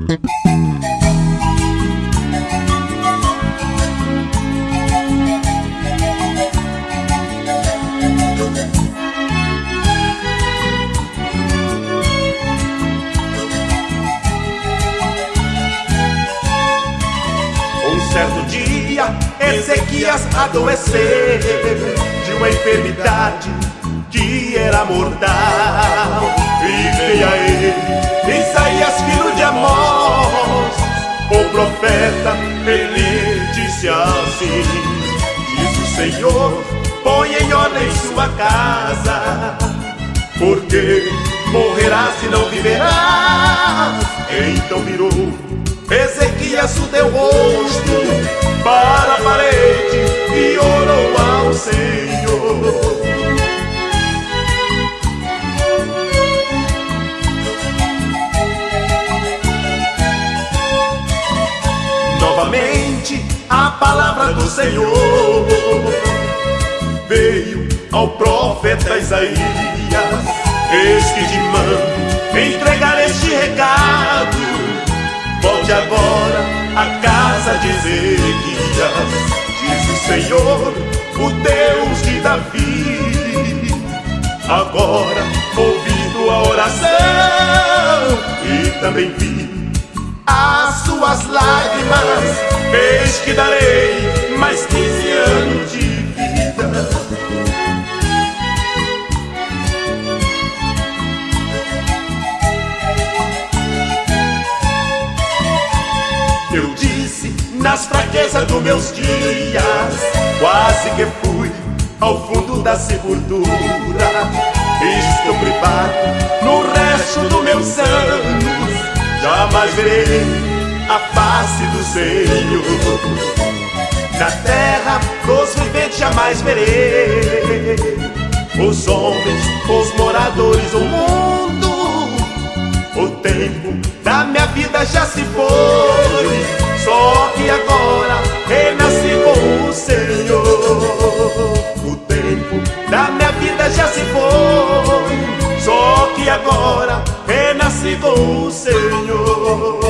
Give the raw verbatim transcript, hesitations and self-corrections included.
Certo dia, Ezequias adoeceu de uma enfermidade que era mortal. E veio a ele Isaías, filho de Amós, o profeta. Ele disse assim: diz o Senhor, põe em ordem sua casa, porque morrerás e não viverás. Então virou Ezequias o teu rosto para a parede e orou ao Senhor. Novamente a palavra do Senhor veio ao profeta Isaías: eis que te mando entregar este recado. Volte agora à casa de Ezequias, diz o Senhor, o Deus de Davi. Agora ouvindo a oração e também vi as suas lágrimas, eis que darei mais quinze anos de vida. Eu disse nas fraquezas dos meus dias, quase que fui ao fundo da sepultura. Estou privado no resto dos meus anos, jamais verei a face do Senhor. Na terra dos viventes jamais verei os homens, os moradores do mundo. O tempo da minha vida já se foi, só que agora renasci com o Senhor. O tempo da minha vida já se foi, só que agora renasci com o Senhor.